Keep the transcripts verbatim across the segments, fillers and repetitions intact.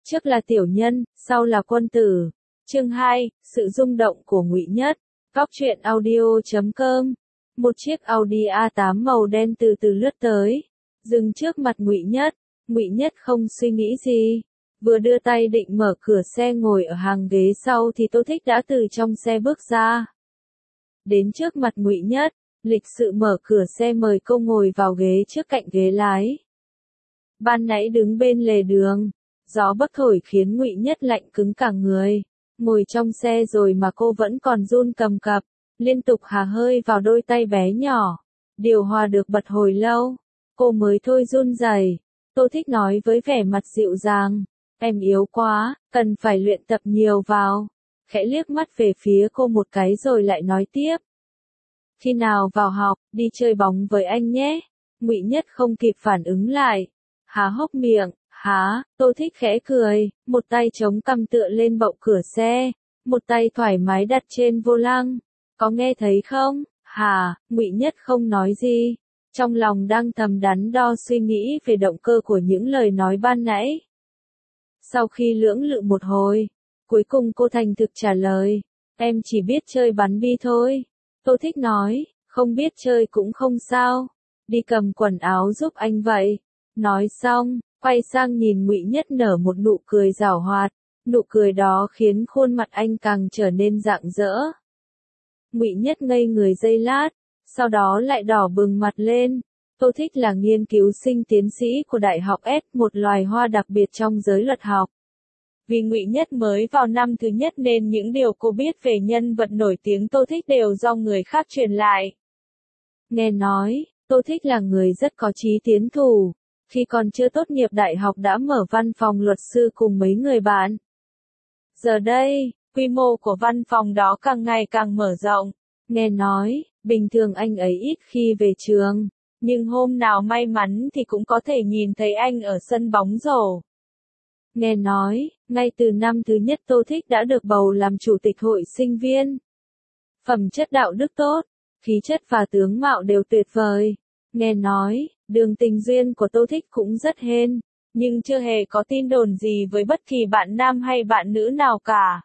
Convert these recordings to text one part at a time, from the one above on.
Trước là tiểu nhân, sau là quân tử. Chương hai, sự rung động của Ngụy Nhất. Góc truyện audio chấm com. Một chiếc Audi a tám màu đen từ từ lướt tới, dừng trước mặt Ngụy Nhất. Ngụy Nhất không suy nghĩ gì, vừa đưa tay định mở cửa xe ngồi ở hàng ghế sau thì Tô Thích đã từ trong xe bước ra. Đến trước mặt Ngụy Nhất, lịch sự mở cửa xe mời cô ngồi vào ghế trước cạnh ghế lái. Ban nãy đứng bên lề đường, gió bấc thổi khiến Ngụy Nhất lạnh cứng cả người. Ngồi trong xe rồi mà cô vẫn còn run cầm cập, liên tục hà hơi vào đôi tay bé nhỏ. Điều hòa được bật hồi lâu, cô mới thôi run rẩy. Tô Thích nói với vẻ mặt dịu dàng, em yếu quá, cần phải luyện tập nhiều vào. Khẽ liếc mắt về phía cô một cái rồi lại nói tiếp. Khi nào vào học, đi chơi bóng với anh nhé. Ngụy Nhất không kịp phản ứng lại, há hốc miệng. Hả? Tô Thích khẽ cười, một tay chống cằm tựa lên bậu cửa xe, một tay thoải mái đặt trên vô lăng. Có nghe thấy không? Hả? Ngụy Nhất không nói gì, trong lòng đang thầm đắn đo suy nghĩ về động cơ của những lời nói ban nãy. Sau khi lưỡng lự một hồi, cuối cùng cô thành thực trả lời, em chỉ biết chơi bắn bi thôi. Tô Thích nói, không biết chơi cũng không sao, đi cầm quần áo giúp anh vậy. Nói xong, quay sang nhìn Ngụy Nhất nở một nụ cười giảo hoạt, nụ cười đó khiến khuôn mặt anh càng trở nên rạng rỡ. Ngụy Nhất ngây người giây lát, sau đó lại đỏ bừng mặt lên. Tô Thích là nghiên cứu sinh tiến sĩ của Đại học S, một loài hoa đặc biệt trong giới luật học. Vì Ngụy Nhất mới vào năm thứ nhất nên những điều cô biết về nhân vật nổi tiếng Tô Thích đều do người khác truyền lại. Nghe nói, Tô Thích là người rất có chí tiến thủ. Khi còn chưa tốt nghiệp đại học đã mở văn phòng luật sư cùng mấy người bạn. Giờ đây, quy mô của văn phòng đó càng ngày càng mở rộng. Nghe nói, bình thường anh ấy ít khi về trường, nhưng hôm nào may mắn thì cũng có thể nhìn thấy anh ở sân bóng rổ. Nghe nói, ngay từ năm thứ nhất Tô Thích đã được bầu làm chủ tịch hội sinh viên. Phẩm chất đạo đức tốt, khí chất và tướng mạo đều tuyệt vời. Nghe nói, đường tình duyên của Tô Thích cũng rất hên, nhưng chưa hề có tin đồn gì với bất kỳ bạn nam hay bạn nữ nào cả.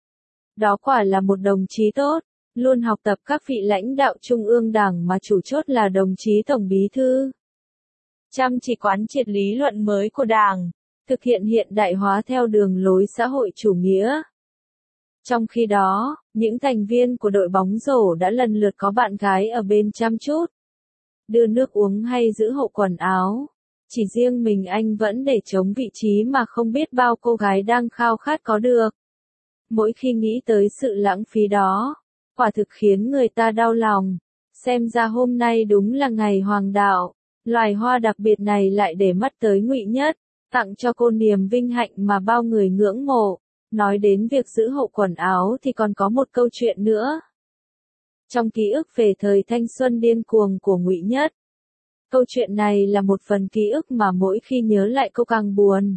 Đó quả là một đồng chí tốt, luôn học tập các vị lãnh đạo trung ương đảng mà chủ chốt là đồng chí Tổng Bí Thư. Chăm chỉ quán triệt lý luận mới của Đảng, thực hiện hiện đại hóa theo đường lối xã hội chủ nghĩa. Trong khi đó, những thành viên của đội bóng rổ đã lần lượt có bạn gái ở bên chăm chút, đưa nước uống hay giữ hộ quần áo. Chỉ riêng mình anh vẫn để trống vị trí mà không biết bao cô gái đang khao khát có được. Mỗi khi nghĩ tới sự lãng phí đó, quả thực khiến người ta đau lòng. Xem ra hôm nay đúng là ngày hoàng đạo, loài hoa đặc biệt này lại để mắt tới Ngụy Nhất, tặng cho cô niềm vinh hạnh mà bao người ngưỡng mộ. Nói đến việc giữ hộ quần áo thì còn có một câu chuyện nữa. Trong ký ức về thời thanh xuân điên cuồng của Ngụy Nhất, câu chuyện này là một phần ký ức mà mỗi khi nhớ lại cô càng buồn.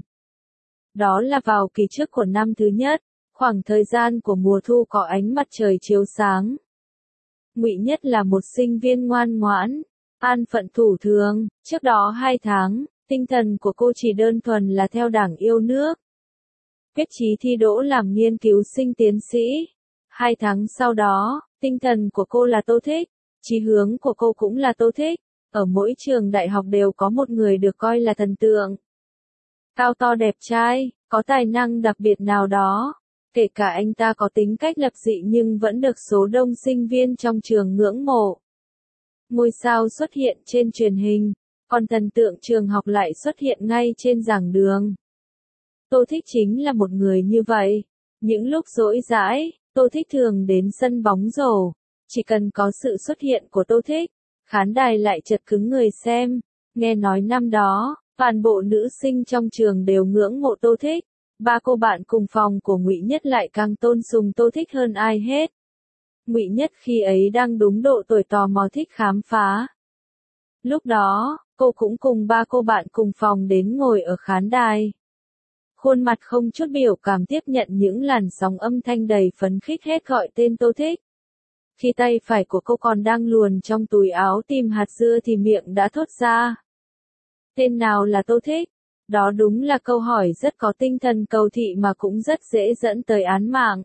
Đó là vào kỳ trước của năm thứ nhất, khoảng thời gian của mùa thu có ánh mặt trời chiếu sáng. Ngụy Nhất là một sinh viên ngoan ngoãn, an phận thủ thường. Trước đó hai tháng, tinh thần của cô chỉ đơn thuần là theo Đảng yêu nước. Quyết chí thi đỗ làm nghiên cứu sinh tiến sĩ. Hai tháng sau đó, tinh thần của cô là Tô Thích, chí hướng của cô cũng là Tô Thích. Ở mỗi trường đại học đều có một người được coi là thần tượng. Cao to đẹp trai, có tài năng đặc biệt nào đó. Kể cả anh ta có tính cách lập dị nhưng vẫn được số đông sinh viên trong trường ngưỡng mộ. Ngôi sao xuất hiện trên truyền hình, còn thần tượng trường học lại xuất hiện ngay trên giảng đường. Tô Thích chính là một người như vậy. Những lúc rỗi rãi, Tô Thích thường đến sân bóng rổ. Chỉ cần có sự xuất hiện của Tô Thích, khán đài lại chật cứng người xem. Nghe nói năm đó, toàn bộ nữ sinh trong trường đều ngưỡng mộ Tô Thích. Ba cô bạn cùng phòng của Ngụy Nhất lại càng tôn sùng Tô Thích hơn ai hết. Ngụy Nhất khi ấy đang đúng độ tuổi tò mò thích khám phá. Lúc đó, cô cũng cùng ba cô bạn cùng phòng đến ngồi ở khán đài. Khuôn mặt không chút biểu cảm tiếp nhận những làn sóng âm thanh đầy phấn khích hết gọi tên Tô Thích. Khi tay phải của cô còn đang luồn trong túi áo tìm hạt dưa thì miệng đã thốt ra. Tên nào là Tô Thích? Đó đúng là câu hỏi rất có tinh thần cầu thị mà cũng rất dễ dẫn tới án mạng.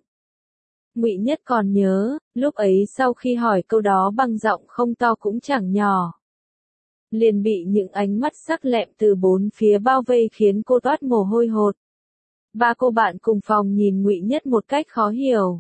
Ngụy Nhất còn nhớ, lúc ấy sau khi hỏi câu đó bằng giọng không to cũng chẳng nhỏ, liền bị những ánh mắt sắc lẹm từ bốn phía bao vây khiến cô toát mồ hôi hột. Ba cô bạn cùng phòng nhìn Ngụy Nhất một cách khó hiểu.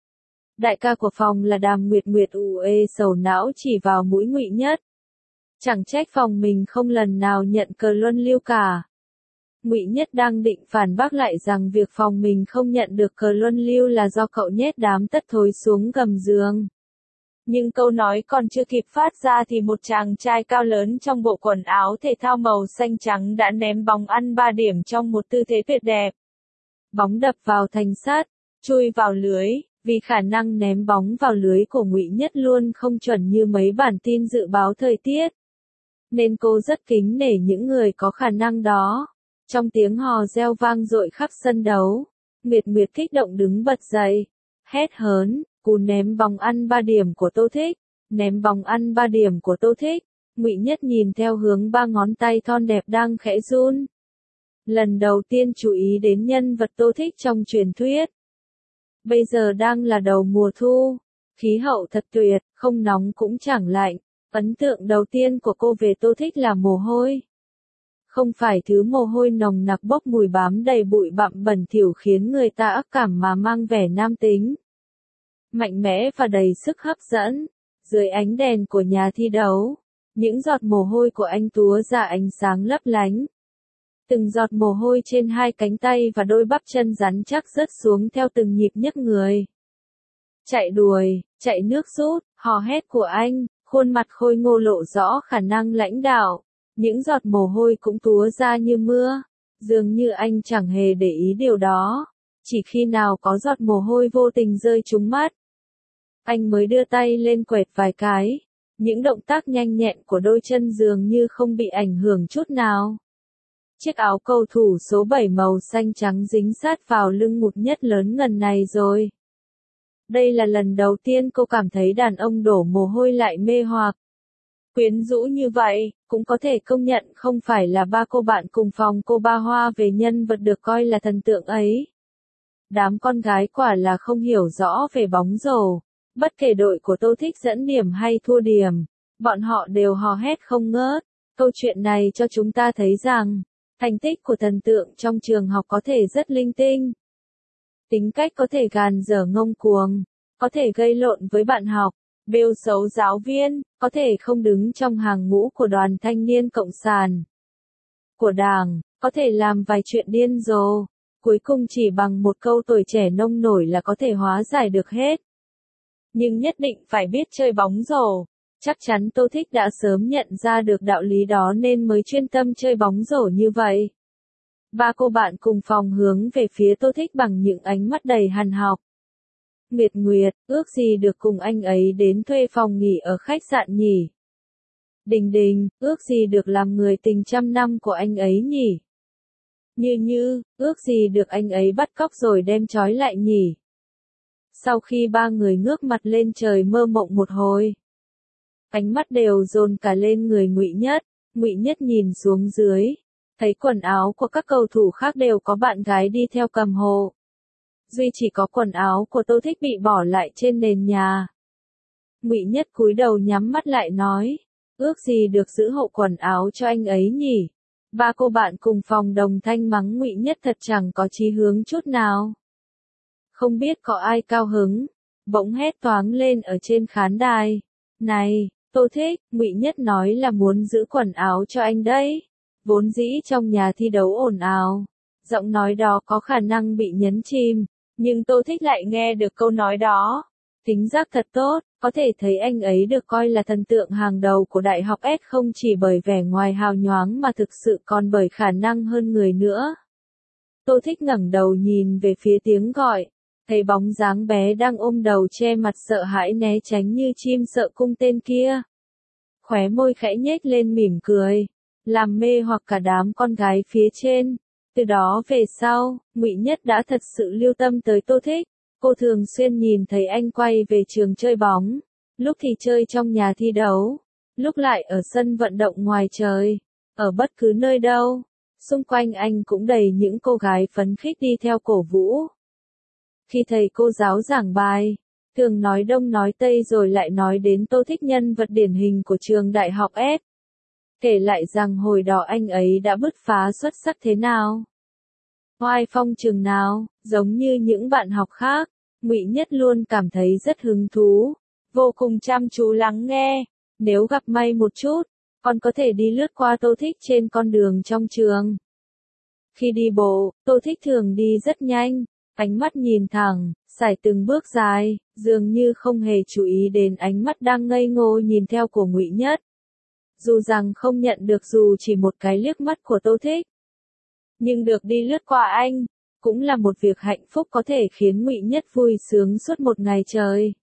Đại ca của phòng là Đàm Nguyệt Nguyệt ù ê sầu não chỉ vào mũi Ngụy Nhất. Chẳng trách phòng mình không lần nào nhận cờ luân lưu cả. Ngụy Nhất đang định phản bác lại rằng việc phòng mình không nhận được cờ luân lưu là do cậu nhét đám tất thối xuống gầm giường. Nhưng câu nói còn chưa kịp phát ra thì một chàng trai cao lớn trong bộ quần áo thể thao màu xanh trắng đã ném bóng ăn ba điểm trong một tư thế tuyệt đẹp. Bóng đập vào thành sắt, chui vào lưới, vì khả năng ném bóng vào lưới của Ngụy Nhất luôn không chuẩn như mấy bản tin dự báo thời tiết. Nên cô rất kính nể những người có khả năng đó. Trong tiếng hò reo vang dội khắp sân đấu, Nguyệt Nguyệt kích động đứng bật dậy, hét hớn, cú ném bóng ăn ba điểm của Tô Thích, ném bóng ăn ba điểm của Tô Thích. Ngụy Nhất nhìn theo hướng ba ngón tay thon đẹp đang khẽ run. Lần đầu tiên chú ý đến nhân vật Tô Thích trong truyền thuyết. Bây giờ đang là đầu mùa thu, khí hậu thật tuyệt, không nóng cũng chẳng lạnh. Ấn tượng đầu tiên của cô về Tô Thích là mồ hôi. Không phải thứ mồ hôi nồng nặc bốc mùi bám đầy bụi bặm bẩn thỉu khiến người ta ác cảm mà mang vẻ nam tính. Mạnh mẽ và đầy sức hấp dẫn. Dưới ánh đèn của nhà thi đấu, những giọt mồ hôi của anh túa ra ánh sáng lấp lánh. Từng giọt mồ hôi trên hai cánh tay và đôi bắp chân rắn chắc rớt xuống theo từng nhịp nhấc người. Chạy đuổi, chạy nước rút, hò hét của anh, khuôn mặt khôi ngô lộ rõ khả năng lãnh đạo. Những giọt mồ hôi cũng túa ra như mưa, dường như anh chẳng hề để ý điều đó. Chỉ khi nào có giọt mồ hôi vô tình rơi trúng mắt, anh mới đưa tay lên quệt vài cái. Những động tác nhanh nhẹn của đôi chân dường như không bị ảnh hưởng chút nào. Chiếc áo cầu thủ số bảy màu xanh trắng dính sát vào lưng Ngụy Nhất lớn ngần này rồi. Đây là lần đầu tiên cô cảm thấy đàn ông đổ mồ hôi lại mê hoặc. Quyến rũ như vậy, cũng có thể công nhận không phải là ba cô bạn cùng phòng cô Ba Hoa về nhân vật được coi là thần tượng ấy. Đám con gái quả là không hiểu rõ về bóng rổ. Bất kể đội của Tô Thích dẫn điểm hay thua điểm, bọn họ đều hò hét không ngớt. Câu chuyện này cho chúng ta thấy rằng, thành tích của thần tượng trong trường học có thể rất linh tinh. Tính cách có thể gàn dở ngông cuồng, có thể gây lộn với bạn học, bêu xấu giáo viên, có thể không đứng trong hàng ngũ của đoàn thanh niên cộng sản, của đảng, có thể làm vài chuyện điên rồ. Cuối cùng chỉ bằng một câu tuổi trẻ nông nổi là có thể hóa giải được hết. Nhưng nhất định phải biết chơi bóng rổ. Chắc chắn Tô Thích đã sớm nhận ra được đạo lý đó nên mới chuyên tâm chơi bóng rổ như vậy. Ba cô bạn cùng phòng hướng về phía Tô Thích bằng những ánh mắt đầy hằn học. Nguyệt Nguyệt, ước gì được cùng anh ấy đến thuê phòng nghỉ ở khách sạn nhỉ? Đình Đình, ước gì được làm người tình trăm năm của anh ấy nhỉ? Như Như, ước gì được anh ấy bắt cóc rồi đem trói lại nhỉ? Sau khi ba người ngước mặt lên trời mơ mộng một hồi, ánh mắt đều dồn cả lên người Ngụy Nhất. Ngụy Nhất nhìn xuống dưới, thấy quần áo của các cầu thủ khác đều có bạn gái đi theo cầm hộ. Duy chỉ có quần áo của Tô Thích bị bỏ lại trên nền nhà. Ngụy Nhất cúi đầu nhắm mắt lại nói, ước gì được giữ hộ quần áo cho anh ấy nhỉ. Ba cô bạn cùng phòng đồng thanh mắng Ngụy Nhất thật chẳng có chí hướng chút nào. Không biết có ai cao hứng, bỗng hét toáng lên ở trên khán đài. Này, Tô Thích, Ngụy Nhất nói là muốn giữ quần áo cho anh đấy. Vốn dĩ trong nhà thi đấu ồn ào, giọng nói đó có khả năng bị nhấn chìm, nhưng Tô Thích lại nghe được câu nói đó. Tính giác thật tốt, có thể thấy anh ấy được coi là thần tượng hàng đầu của Đại học S không chỉ bởi vẻ ngoài hào nhoáng mà thực sự còn bởi khả năng hơn người nữa. Tô Thích ngẩng đầu nhìn về phía tiếng gọi, thấy bóng dáng bé đang ôm đầu che mặt sợ hãi né tránh như chim sợ cung tên kia. Khóe môi khẽ nhếch lên mỉm cười, làm mê hoặc cả đám con gái phía trên. Từ đó về sau, Ngụy Nhất đã thật sự lưu tâm tới Tô Thích. Cô thường xuyên nhìn thấy anh quay về trường chơi bóng, lúc thì chơi trong nhà thi đấu, lúc lại ở sân vận động ngoài trời, ở bất cứ nơi đâu. Xung quanh anh cũng đầy những cô gái phấn khích đi theo cổ vũ. Khi thầy cô giáo giảng bài, thường nói đông nói tây rồi lại nói đến Tô Thích, nhân vật điển hình của trường đại học S. Kể lại rằng hồi đó anh ấy đã bứt phá xuất sắc thế nào, oai phong chừng nào. Giống như những bạn học khác, Ngụy Nhất luôn cảm thấy rất hứng thú, vô cùng chăm chú lắng nghe. Nếu gặp may một chút, còn có thể đi lướt qua Tô Thích trên con đường trong trường. Khi đi bộ, Tô Thích thường đi rất nhanh, ánh mắt nhìn thẳng, sải từng bước dài, dường như không hề chú ý đến ánh mắt đang ngây ngô nhìn theo của Ngụy Nhất. Dù rằng không nhận được dù chỉ một cái liếc mắt của Tô Thích, nhưng được đi lướt qua anh, cũng là một việc hạnh phúc có thể khiến Ngụy Nhất vui sướng suốt một ngày trời.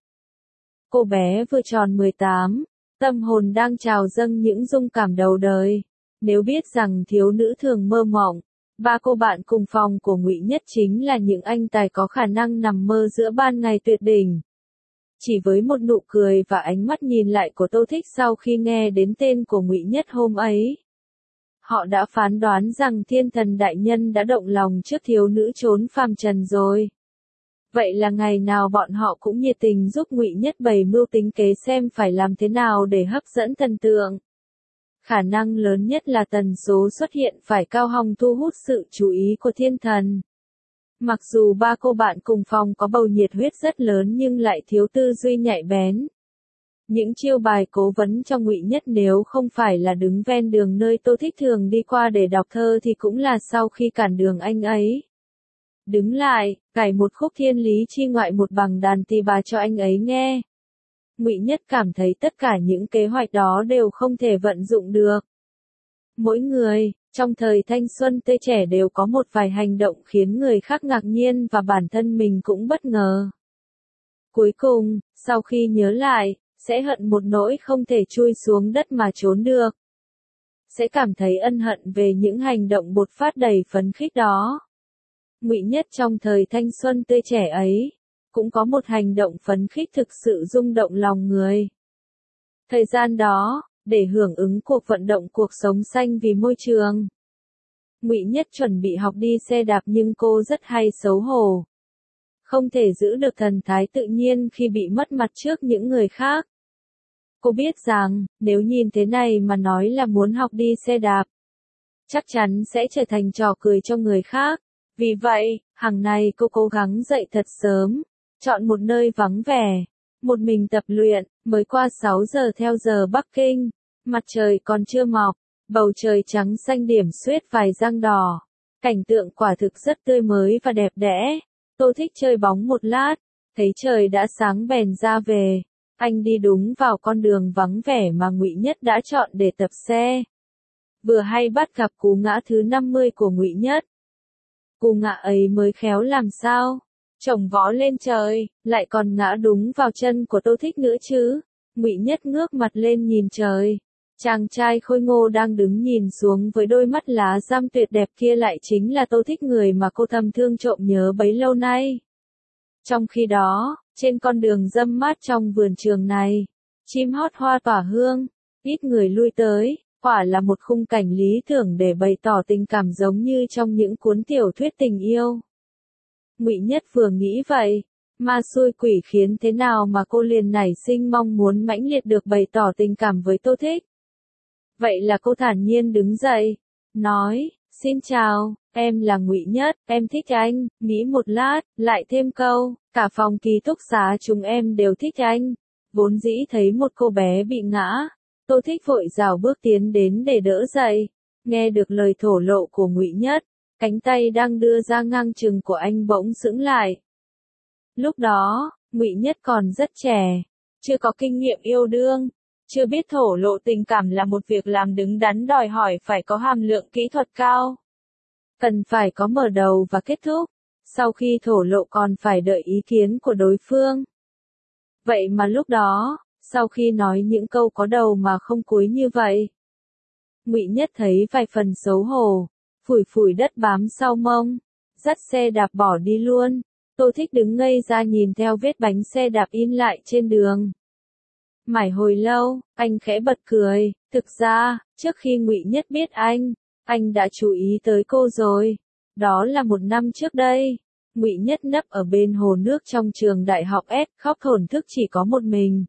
Cô bé vừa tròn mười tám, tâm hồn đang trào dâng những dung cảm đầu đời. Nếu biết rằng thiếu nữ thường mơ mộng, ba cô bạn cùng phòng của Ngụy Nhất chính là những anh tài có khả năng nằm mơ giữa ban ngày tuyệt đỉnh. Chỉ với một nụ cười và ánh mắt nhìn lại của Tô Thích sau khi nghe đến tên của Ngụy Nhất hôm ấy, họ đã phán đoán rằng thiên thần đại nhân đã động lòng trước thiếu nữ trốn phàm trần rồi. Vậy là ngày nào bọn họ cũng nhiệt tình giúp Ngụy Nhất bày mưu tính kế xem phải làm thế nào để hấp dẫn thần tượng. Khả năng lớn nhất là tần số xuất hiện phải cao hòng thu hút sự chú ý của thiên thần. Mặc dù ba cô bạn cùng phòng có bầu nhiệt huyết rất lớn nhưng lại thiếu tư duy nhạy bén. Những chiêu bài cố vấn cho Ngụy Nhất nếu không phải là đứng ven đường nơi Tô Thích thường đi qua để đọc thơ thì cũng là sau khi cản đường anh ấy. Đứng lại, cải một khúc thiên lý chi ngoại một bằng đàn tỳ bà cho anh ấy nghe. Ngụy Nhất cảm thấy tất cả những kế hoạch đó đều không thể vận dụng được. Mỗi người, trong thời thanh xuân tươi trẻ đều có một vài hành động khiến người khác ngạc nhiên và bản thân mình cũng bất ngờ. Cuối cùng, sau khi nhớ lại, sẽ hận một nỗi không thể chui xuống đất mà trốn được. Sẽ cảm thấy ân hận về những hành động bột phát đầy phấn khích đó. Ngụy Nhất trong thời thanh xuân tươi trẻ ấy, cũng có một hành động phấn khích thực sự rung động lòng người. Thời gian đó, để hưởng ứng cuộc vận động cuộc sống xanh vì môi trường, Ngụy Nhất chuẩn bị học đi xe đạp nhưng cô rất hay xấu hổ. Không thể giữ được thần thái tự nhiên khi bị mất mặt trước những người khác. Cô biết rằng, nếu nhìn thế này mà nói là muốn học đi xe đạp, chắc chắn sẽ trở thành trò cười cho người khác. Vì vậy, hàng ngày cô cố gắng dậy thật sớm, chọn một nơi vắng vẻ, một mình tập luyện. Mới qua sáu giờ theo giờ Bắc Kinh, mặt trời còn chưa mọc, bầu trời trắng xanh điểm xuyết vài răng đỏ. Cảnh tượng quả thực rất tươi mới và đẹp đẽ. Tô Thích chơi bóng một lát, thấy trời đã sáng bèn ra về. Anh đi đúng vào con đường vắng vẻ mà Ngụy Nhất đã chọn để tập xe. Vừa hay bắt gặp cú ngã thứ năm mươi của Ngụy Nhất. Cú ngã ấy mới khéo làm sao, chồng vó lên trời, lại còn ngã đúng vào chân của Tô Thích nữa chứ. Ngụy Nhất ngước mặt lên nhìn trời. Chàng trai khôi ngô đang đứng nhìn xuống với đôi mắt lá răm tuyệt đẹp kia lại chính là Tô Thích, người mà cô thầm thương trộm nhớ bấy lâu nay. Trong khi đó, trên con đường râm mát trong vườn trường này, chim hót hoa tỏa hương, ít người lui tới, quả là một khung cảnh lý tưởng để bày tỏ tình cảm giống như trong những cuốn tiểu thuyết tình yêu. Ngụy Nhất vừa nghĩ vậy, ma xui quỷ khiến thế nào mà cô liền nảy sinh mong muốn mãnh liệt được bày tỏ tình cảm với Tô Thích. Vậy là cô thản nhiên đứng dậy, nói, xin chào, em là Ngụy Nhất, em thích anh. Nghĩ một lát, lại thêm câu, cả phòng ký túc xá chúng em đều thích anh. Vốn dĩ thấy một cô bé bị ngã, Tô Thích vội rảo bước tiến đến để đỡ dậy. Nghe được lời thổ lộ của Ngụy Nhất, cánh tay đang đưa ra ngang chừng của anh bỗng sững lại. Lúc đó, Ngụy Nhất còn rất trẻ, chưa có kinh nghiệm yêu đương, chưa biết thổ lộ tình cảm là một việc làm đứng đắn đòi hỏi phải có hàm lượng kỹ thuật cao. Cần phải có mở đầu và kết thúc, sau khi thổ lộ còn phải đợi ý kiến của đối phương. Vậy mà lúc đó, sau khi nói những câu có đầu mà không cuối như vậy, Ngụy Nhất thấy vài phần xấu hổ, phủi phủi đất bám sau mông, dắt xe đạp bỏ đi luôn. Tô Thích đứng ngây ra nhìn theo vết bánh xe đạp in lại trên đường. Mãi hồi lâu, anh khẽ bật cười. Thực ra, trước khi Ngụy Nhất biết anh, anh đã chú ý tới cô rồi. Đó là một năm trước đây. Ngụy Nhất nấp ở bên hồ nước trong trường đại học S, khóc thổn thức chỉ có một mình.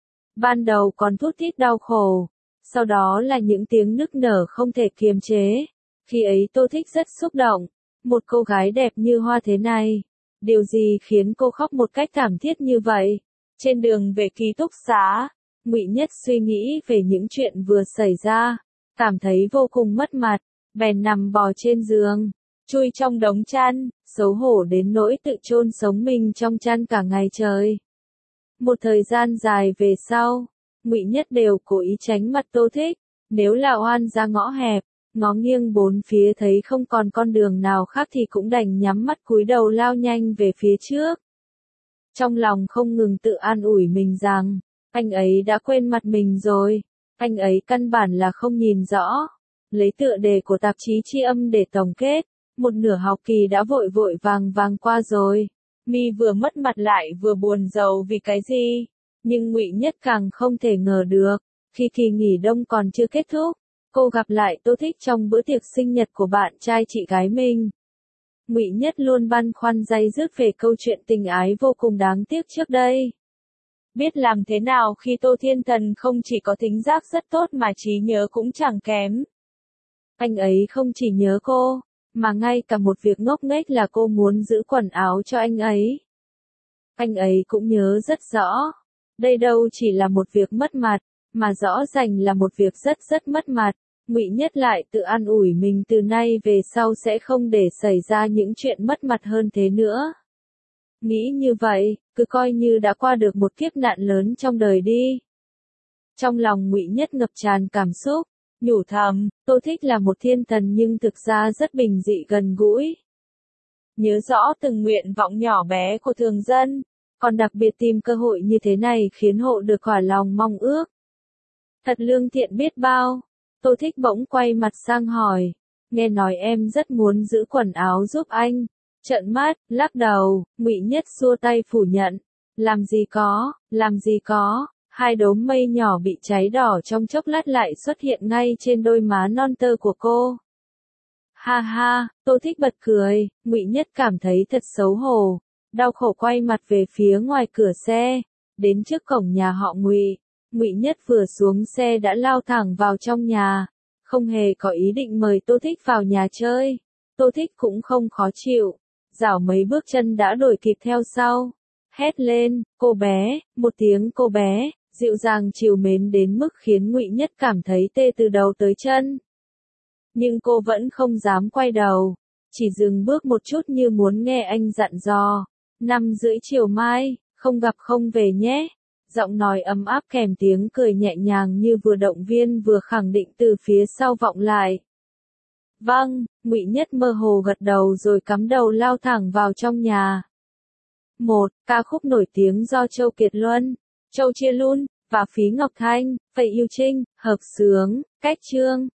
Ban đầu còn thút thít đau khổ, sau đó là những tiếng nức nở không thể kiềm chế. Khi ấy Tô Thích rất xúc động, một cô gái đẹp như hoa thế này. Điều gì khiến cô khóc một cách thảm thiết như vậy? Trên đường về ký túc xá, Ngụy Nhất suy nghĩ về những chuyện vừa xảy ra, cảm thấy vô cùng mất mặt, bèn nằm bò trên giường, chui trong đống chăn, xấu hổ đến nỗi tự chôn sống mình trong chăn cả ngày trời. Một thời gian dài về sau, Ngụy Nhất đều cố ý tránh mặt Tô Thích, nếu là oan ra ngõ hẹp, ngó nghiêng bốn phía thấy không còn con đường nào khác thì cũng đành nhắm mắt cúi đầu lao nhanh về phía trước. Trong lòng không ngừng tự an ủi mình rằng, anh ấy đã quên mặt mình rồi, anh ấy căn bản là không nhìn rõ. Lấy tựa đề của tạp chí Tri Âm để tổng kết, một nửa học kỳ đã vội vội vàng vàng qua rồi. Mi vừa mất mặt lại vừa buồn rầu vì cái gì? Nhưng Ngụy Nhất càng không thể ngờ được, khi kỳ nghỉ đông còn chưa kết thúc, cô gặp lại Tô Thích trong bữa tiệc sinh nhật của bạn trai chị gái mình. Ngụy Nhất luôn băn khoăn day dứt về câu chuyện tình ái vô cùng đáng tiếc trước đây. Biết làm thế nào khi Tô Thiên Thần không chỉ có thính giác rất tốt mà trí nhớ cũng chẳng kém. Anh ấy không chỉ nhớ cô, mà ngay cả một việc ngốc nghếch là cô muốn giữ quần áo cho anh ấy. Anh ấy cũng nhớ rất rõ. Đây đâu chỉ là một việc mất mặt, mà rõ ràng là một việc rất rất mất mặt. Ngụy Nhất lại tự an ủi mình từ nay về sau sẽ không để xảy ra những chuyện mất mặt hơn thế nữa. Nghĩ như vậy, cứ coi như đã qua được một kiếp nạn lớn trong đời đi. Trong lòng Ngụy Nhất ngập tràn cảm xúc, nhủ thầm, Tô Thích là một thiên thần nhưng thực ra rất bình dị gần gũi. Nhớ rõ từng nguyện vọng nhỏ bé của thường dân, còn đặc biệt tìm cơ hội như thế này khiến hộ được quả lòng mong ước. Thật lương thiện biết bao. Tô Thích bỗng quay mặt sang hỏi, nghe nói em rất muốn giữ quần áo giúp anh. Trợn mắt, lắc đầu, Ngụy Nhất xua tay phủ nhận. Làm gì có, làm gì có, hai đốm mây nhỏ bị cháy đỏ trong chốc lát lại xuất hiện ngay trên đôi má non tơ của cô. Ha ha, Tô Thích bật cười, Ngụy Nhất cảm thấy thật xấu hổ, đau khổ quay mặt về phía ngoài cửa xe, đến trước cổng nhà họ Ngụy. Ngụy Nhất vừa xuống xe đã lao thẳng vào trong nhà, không hề có ý định mời Tô Thích vào nhà chơi. Tô Thích cũng không khó chịu, rảo mấy bước chân đã đuổi kịp theo sau. Hét lên, cô bé, một tiếng cô bé, dịu dàng trìu mến đến mức khiến Ngụy Nhất cảm thấy tê từ đầu tới chân. Nhưng cô vẫn không dám quay đầu, chỉ dừng bước một chút như muốn nghe anh dặn dò. Năm rưỡi chiều mai, không gặp không về nhé. Giọng nói ấm áp kèm tiếng cười nhẹ nhàng như vừa động viên vừa khẳng định từ phía sau vọng lại. Vâng, Ngụy Nhất mơ hồ gật đầu rồi cắm đầu lao thẳng vào trong nhà. Một, ca khúc nổi tiếng do Châu Kiệt Luân, Châu Chia Lun và Phí Ngọc Thanh, Phẩy Yêu Trinh hợp xướng, cách chương.